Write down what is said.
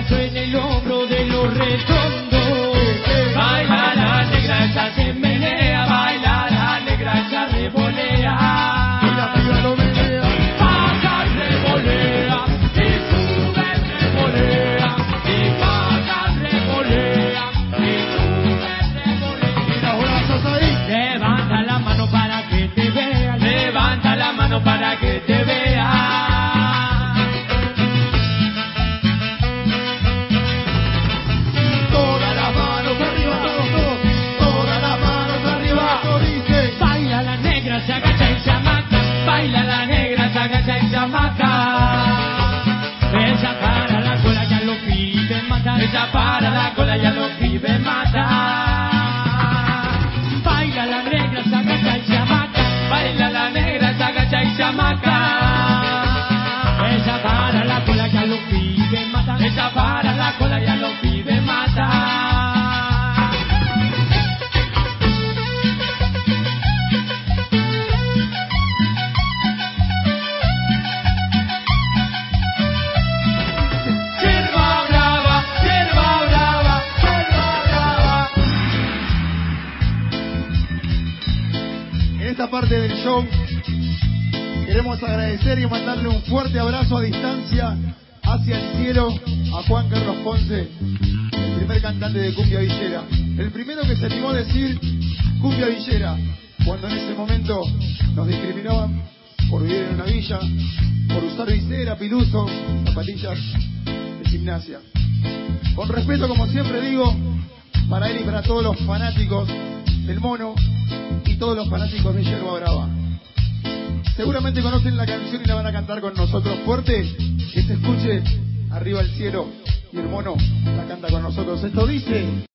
beso en el hombro de los redondos. Baila la negra, ella se menea, baila la negra, ella revolea. La negra lo menea. Baja, revolea, y sube, revolea, y baja, revolea, y sube, revolea. Y los brazos ahí. Levanta la mano para que te vea, levanta la mano para que te vea. Todas las manos arriba, todos. Todas las manos arriba. Esto dice. Baila la negra, se agacha y se amaca. Baila la negra, se agacha y se amaca. Ella para la cola, ya lo pide mata. Ella para la cola, ya lo pide mata. Baila la negra, se agacha y se amaca. Baila la negra, se agacha y se amaca. Ella para la cola, ya lo pide mata. Ella para la cola, ya lo pide mata. Sierva brava, sierva brava, sierva brava. En esta parte del show queremos agradecer y mandarle un fuerte abrazo a distancia hacia el cielo a Juan Carlos Ponce, el primer cantante de cumbia villera, el primero que se animó a decir cumbia villera, cuando en ese momento nos discriminaban por vivir en una villa, por usar visera, piluso, zapatillas de gimnasia. Con respeto, como siempre digo, para él y para todos los fanáticos del mono y todos los fanáticos de Yerba Brava. Seguramente conocen la canción y la van a cantar con nosotros fuerte. Que se escuche arriba el cielo y el mono la canta con nosotros. Esto dice...